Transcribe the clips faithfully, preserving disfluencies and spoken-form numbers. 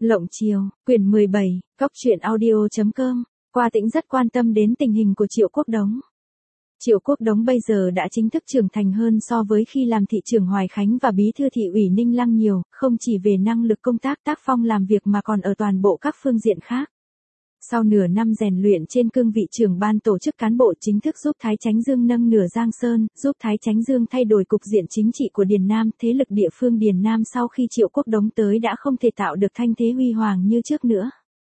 Lộng Chiều, quyển mười bảy, Cóc truyện audio.com, Qua Tĩnh rất quan tâm đến tình hình của Triệu Quốc Đống. Triệu Quốc Đống bây giờ đã chính thức trưởng thành hơn so với khi làm thị trưởng Hoài Khánh và bí thư thị ủy Ninh Lăng nhiều, không chỉ về năng lực công tác tác phong làm việc mà còn ở toàn bộ các phương diện khác. Sau nửa năm rèn luyện trên cương vị trưởng ban tổ chức cán bộ chính thức giúp Thái Chánh Dương nâng nửa Giang Sơn, giúp Thái Chánh Dương thay đổi cục diện chính trị của Điền Nam, thế lực địa phương Điền Nam sau khi Triệu Quốc Đống tới đã không thể tạo được thanh thế huy hoàng như trước nữa.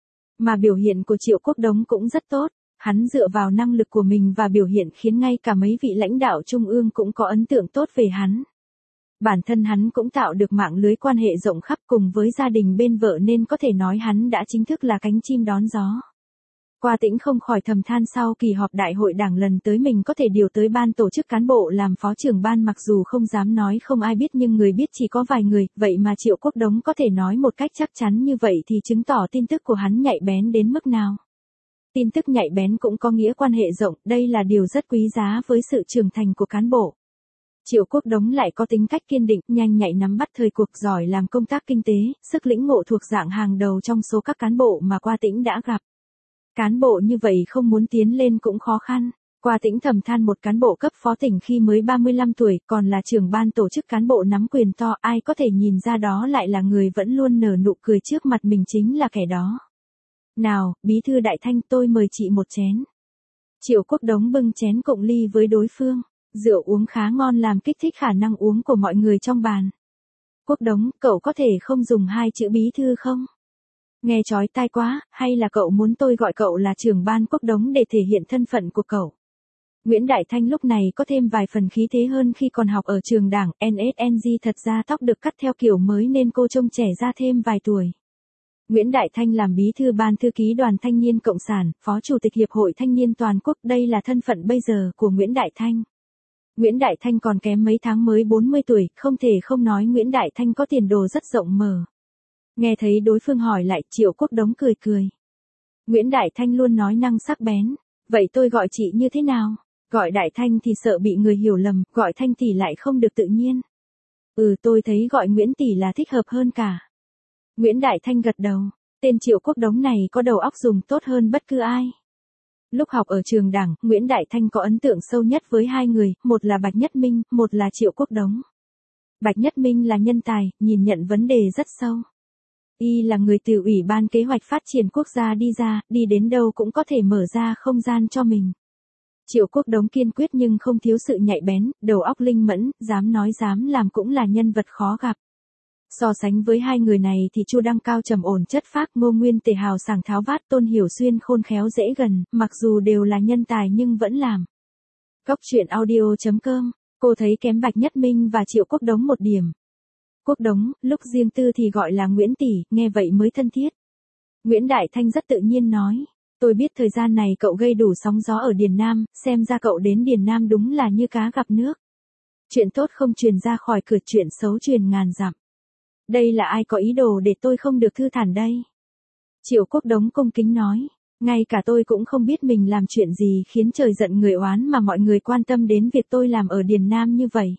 Mà biểu hiện của Triệu Quốc Đống cũng rất tốt, hắn dựa vào năng lực của mình và biểu hiện khiến ngay cả mấy vị lãnh đạo trung ương cũng có ấn tượng tốt về hắn. Bản thân hắn cũng tạo được mạng lưới quan hệ rộng khắp cùng với gia đình bên vợ nên có thể nói hắn đã chính thức là cánh chim đón gió. Qua Tĩnh không khỏi thầm than sau kỳ họp đại hội đảng lần tới mình có thể điều tới ban tổ chức cán bộ làm phó trưởng ban, mặc dù không dám nói không ai biết nhưng người biết chỉ có vài người, vậy mà Triệu Quốc Đống có thể nói một cách chắc chắn như vậy thì chứng tỏ tin tức của hắn nhạy bén đến mức nào. Tin tức nhạy bén cũng có nghĩa quan hệ rộng, đây là điều rất quý giá với sự trưởng thành của cán bộ. Triệu Quốc Đống lại có tính cách kiên định, nhanh nhạy nắm bắt thời cuộc, giỏi làm công tác kinh tế, sức lĩnh ngộ thuộc dạng hàng đầu trong số các cán bộ mà Qua Tĩnh đã gặp. Cán bộ như vậy không muốn tiến lên cũng khó khăn. Qua Tĩnh thầm than một cán bộ cấp phó tỉnh khi mới ba mươi lăm tuổi, còn là trưởng ban tổ chức cán bộ nắm quyền to, ai có thể nhìn ra đó lại là người vẫn luôn nở nụ cười trước mặt mình chính là kẻ đó. Nào, bí thư Đại Thanh, tôi mời chị một chén. Triệu Quốc Đống bưng chén cụng ly với đối phương. Rượu uống khá ngon làm kích thích khả năng uống của mọi người trong bàn. Quốc Đống, cậu có thể không dùng hai chữ bí thư không? Nghe chói tai quá, hay là cậu muốn tôi gọi cậu là trưởng ban Quốc Đống để thể hiện thân phận của cậu? Nguyễn Đại Thanh lúc này có thêm vài phần khí thế hơn khi còn học ở trường đảng en ét en giê, thật ra tóc được cắt theo kiểu mới nên cô trông trẻ ra thêm vài tuổi. Nguyễn Đại Thanh làm bí thư ban thư ký Đoàn Thanh niên Cộng sản, phó chủ tịch Hiệp hội Thanh niên Toàn quốc, đây là thân phận bây giờ của Nguyễn Đại Thanh. Nguyễn Đại Thanh còn kém mấy tháng mới bốn mươi tuổi, không thể không nói Nguyễn Đại Thanh có tiền đồ rất rộng mở. Nghe thấy đối phương hỏi lại, Triệu Quốc Đống cười cười. Nguyễn Đại Thanh luôn nói năng sắc bén, vậy tôi gọi chị như thế nào? Gọi Đại Thanh thì sợ bị người hiểu lầm, gọi Thanh tỷ lại không được tự nhiên. Ừ, tôi thấy gọi Nguyễn tỷ là thích hợp hơn cả. Nguyễn Đại Thanh gật đầu, tên Triệu Quốc Đống này có đầu óc dùng tốt hơn bất cứ ai. Lúc học ở trường đảng, Nguyễn Đại Thanh có ấn tượng sâu nhất với hai người, một là Bạch Nhất Minh, một là Triệu Quốc Đống. Bạch Nhất Minh là nhân tài, nhìn nhận vấn đề rất sâu. Y là người từ Ủy ban Kế hoạch Phát triển Quốc gia đi ra, đi đến đâu cũng có thể mở ra không gian cho mình. Triệu Quốc Đống kiên quyết nhưng không thiếu sự nhạy bén, đầu óc linh mẫn, dám nói dám làm, cũng là nhân vật khó gặp. So sánh với hai người này thì Chu Đăng Cao trầm ổn chất phác, Ngô Nguyên Tề hào sảng tháo vát, Tôn Hiểu Xuyên khôn khéo dễ gần, mặc dù đều là nhân tài nhưng vẫn làm. Cóc truyện audio.com, cô thấy kém Bạch Nhất Minh và Triệu Quốc Đống một điểm. Quốc Đống, lúc riêng tư thì gọi là Nguyễn tỷ, nghe vậy mới thân thiết. Nguyễn Đại Thanh rất tự nhiên nói, tôi biết thời gian này cậu gây đủ sóng gió ở Điền Nam, xem ra cậu đến Điền Nam đúng là như cá gặp nước. Chuyện tốt không truyền ra khỏi cửa, chuyện xấu truyền ngàn dặm. Đây là ai có ý đồ để tôi không được thư thản đây? Triệu Quốc Đống cung kính nói, ngay cả tôi cũng không biết mình làm chuyện gì khiến trời giận người oán mà mọi người quan tâm đến việc tôi làm ở Điền Nam như vậy.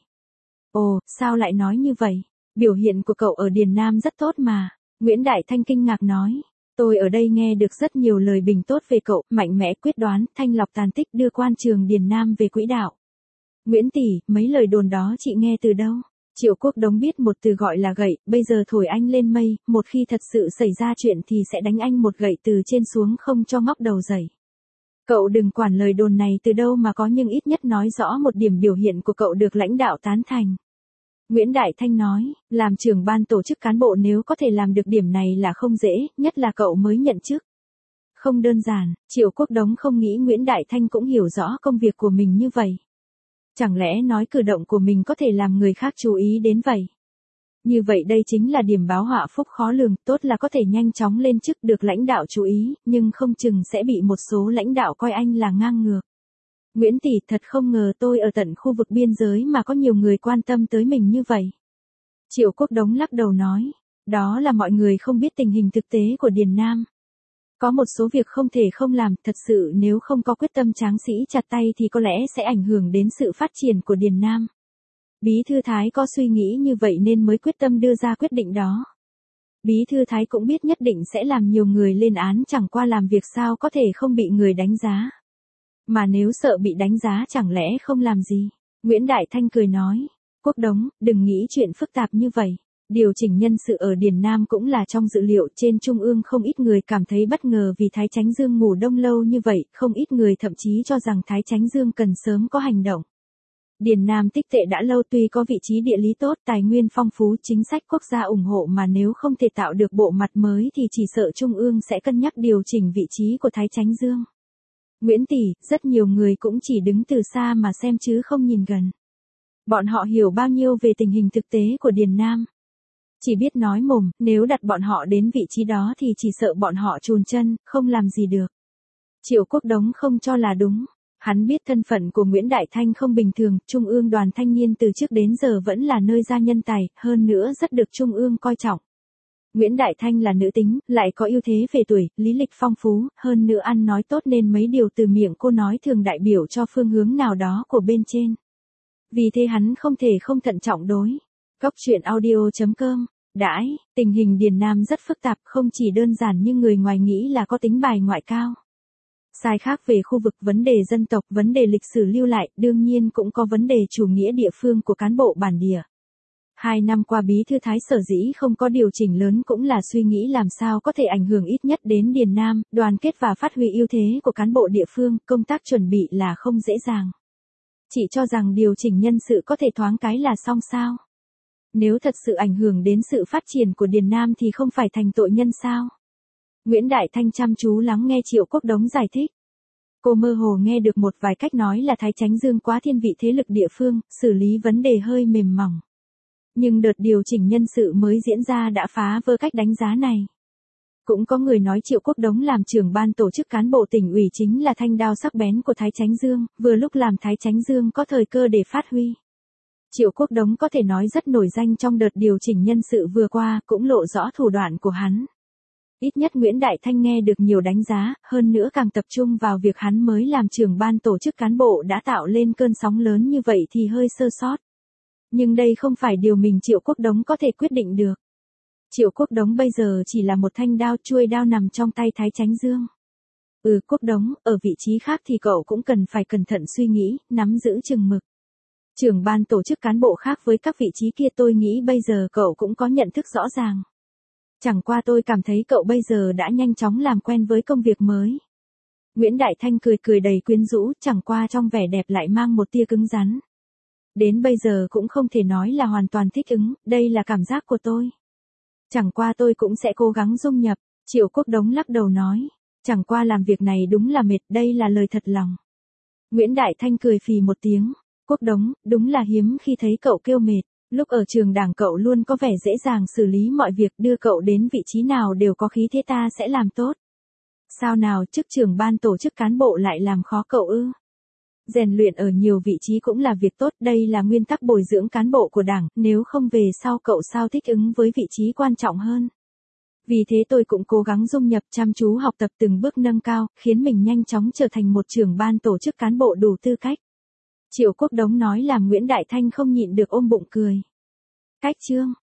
Ồ, sao lại nói như vậy? Biểu hiện của cậu ở Điền Nam rất tốt mà. Nguyễn Đại Thanh kinh ngạc nói, tôi ở đây nghe được rất nhiều lời bình tốt về cậu, mạnh mẽ quyết đoán, thanh lọc tàn tích, đưa quan trường Điền Nam về quỹ đạo. Nguyễn tỷ, mấy lời đồn đó chị nghe từ đâu? Triệu Quốc Đống biết một từ gọi là gậy, bây giờ thổi anh lên mây, một khi thật sự xảy ra chuyện thì sẽ đánh anh một gậy từ trên xuống không cho ngóc đầu dậy. Cậu đừng quản lời đồn này từ đâu mà có, nhưng ít nhất nói rõ một điểm biểu hiện của cậu được lãnh đạo tán thành. Nguyễn Đại Thanh nói, làm trưởng ban tổ chức cán bộ nếu có thể làm được điểm này là không dễ, nhất là cậu mới nhận chức. Không đơn giản, Triệu Quốc Đống không nghĩ Nguyễn Đại Thanh cũng hiểu rõ công việc của mình như vậy. Chẳng lẽ nói cử động của mình có thể làm người khác chú ý đến vậy? Như vậy đây chính là điểm báo họa phúc khó lường, tốt là có thể nhanh chóng lên chức được lãnh đạo chú ý, nhưng không chừng sẽ bị một số lãnh đạo coi anh là ngang ngược. Nguyễn tỷ, thật không ngờ tôi ở tận khu vực biên giới mà có nhiều người quan tâm tới mình như vậy. Triệu Quốc Đống lắc đầu nói, đó là mọi người không biết tình hình thực tế của Điền Nam. Có một số việc không thể không làm, thật sự nếu không có quyết tâm tráng sĩ chặt tay thì có lẽ sẽ ảnh hưởng đến sự phát triển của Điền Nam. Bí thư Thái có suy nghĩ như vậy nên mới quyết tâm đưa ra quyết định đó. Bí thư Thái cũng biết nhất định sẽ làm nhiều người lên án, chẳng qua làm việc sao có thể không bị người đánh giá. Mà nếu sợ bị đánh giá chẳng lẽ không làm gì. Nguyễn Đại Thanh cười nói, Quốc Đống, đừng nghĩ chuyện phức tạp như vậy. Điều chỉnh nhân sự ở Điền Nam cũng là trong dự liệu, trên trung ương không ít người cảm thấy bất ngờ vì Thái Chánh Dương ngủ đông lâu như vậy, không ít người thậm chí cho rằng Thái Chánh Dương cần sớm có hành động. Điền Nam tích tệ đã lâu, tuy có vị trí địa lý tốt, tài nguyên phong phú, chính sách quốc gia ủng hộ, mà nếu không thể tạo được bộ mặt mới thì chỉ sợ trung ương sẽ cân nhắc điều chỉnh vị trí của Thái Chánh Dương. Nguyễn tỷ, rất nhiều người cũng chỉ đứng từ xa mà xem chứ không nhìn gần. Bọn họ hiểu bao nhiêu về tình hình thực tế của Điền Nam. Chỉ biết nói mồm, nếu đặt bọn họ đến vị trí đó thì chỉ sợ bọn họ chùn chân, không làm gì được. Triệu Quốc Đống không cho là đúng. Hắn biết thân phận của Nguyễn Đại Thanh không bình thường, Trung ương Đoàn Thanh niên từ trước đến giờ vẫn là nơi ra nhân tài, hơn nữa rất được Trung ương coi trọng. Nguyễn Đại Thanh là nữ tính, lại có ưu thế về tuổi, lý lịch phong phú, hơn nữa ăn nói tốt nên mấy điều từ miệng cô nói thường đại biểu cho phương hướng nào đó của bên trên. Vì thế hắn không thể không thận trọng đối. Góc truyện audio chấm com. Đãi, tình hình Điền Nam rất phức tạp, không chỉ đơn giản như người ngoài nghĩ là có tính bài ngoại cao. Sai khác về khu vực, vấn đề dân tộc, vấn đề lịch sử lưu lại, đương nhiên cũng có vấn đề chủ nghĩa địa phương của cán bộ bản địa. Hai năm qua Bí thư Thái sở dĩ không có điều chỉnh lớn cũng là suy nghĩ làm sao có thể ảnh hưởng ít nhất đến Điền Nam, đoàn kết và phát huy ưu thế của cán bộ địa phương, công tác chuẩn bị là không dễ dàng. Chỉ cho rằng điều chỉnh nhân sự có thể thoáng cái là xong sao? Nếu thật sự ảnh hưởng đến sự phát triển của Điền Nam thì không phải thành tội nhân sao? Nguyễn Đại Thanh chăm chú lắng nghe Triệu Quốc Đống giải thích. Cô mơ hồ nghe được một vài cách nói là Thái Chánh Dương quá thiên vị thế lực địa phương, xử lý vấn đề hơi mềm mỏng. Nhưng đợt điều chỉnh nhân sự mới diễn ra đã phá vỡ cách đánh giá này. Cũng có người nói Triệu Quốc Đống làm trưởng ban tổ chức cán bộ tỉnh ủy chính là thanh đao sắc bén của Thái Chánh Dương, vừa lúc làm Thái Chánh Dương có thời cơ để phát huy. Triệu Quốc Đống có thể nói rất nổi danh trong đợt điều chỉnh nhân sự vừa qua, cũng lộ rõ thủ đoạn của hắn. Ít nhất Nguyễn Đại Thanh nghe được nhiều đánh giá, hơn nữa càng tập trung vào việc hắn mới làm trưởng ban tổ chức cán bộ đã tạo lên cơn sóng lớn như vậy thì hơi sơ sót. Nhưng đây không phải điều mình Triệu Quốc Đống có thể quyết định được. Triệu Quốc Đống bây giờ chỉ là một thanh đao, chuôi đao nằm trong tay Thái Chánh Dương. Ừ, Quốc Đống, ở vị trí khác thì cậu cũng cần phải cẩn thận suy nghĩ, nắm giữ chừng mực. Trưởng ban tổ chức cán bộ khác với các vị trí kia, tôi nghĩ bây giờ cậu cũng có nhận thức rõ ràng. Chẳng qua tôi cảm thấy cậu bây giờ đã nhanh chóng làm quen với công việc mới. Nguyễn Đại Thanh cười cười đầy quyến rũ, chẳng qua trong vẻ đẹp lại mang một tia cứng rắn. Đến bây giờ cũng không thể nói là hoàn toàn thích ứng, đây là cảm giác của tôi. Chẳng qua tôi cũng sẽ cố gắng dung nhập, Triệu Quốc Đống lắc đầu nói. Chẳng qua làm việc này đúng là mệt, đây là lời thật lòng. Nguyễn Đại Thanh cười phì một tiếng. Quốc Đống, đúng là hiếm khi thấy cậu kêu mệt. Lúc ở trường đảng cậu luôn có vẻ dễ dàng xử lý mọi việc, đưa cậu đến vị trí nào đều có khí thế ta sẽ làm tốt. Sao nào chức trưởng ban tổ chức cán bộ lại làm khó cậu ư? Rèn luyện ở nhiều vị trí cũng là việc tốt, đây là nguyên tắc bồi dưỡng cán bộ của đảng, nếu không về sau cậu sao thích ứng với vị trí quan trọng hơn. Vì thế tôi cũng cố gắng dung nhập, chăm chú học tập từng bước nâng cao, khiến mình nhanh chóng trở thành một trưởng ban tổ chức cán bộ đủ tư cách. Triệu Quốc Đống nói làm Nguyễn Đại Thanh không nhịn được ôm bụng cười. Cách chương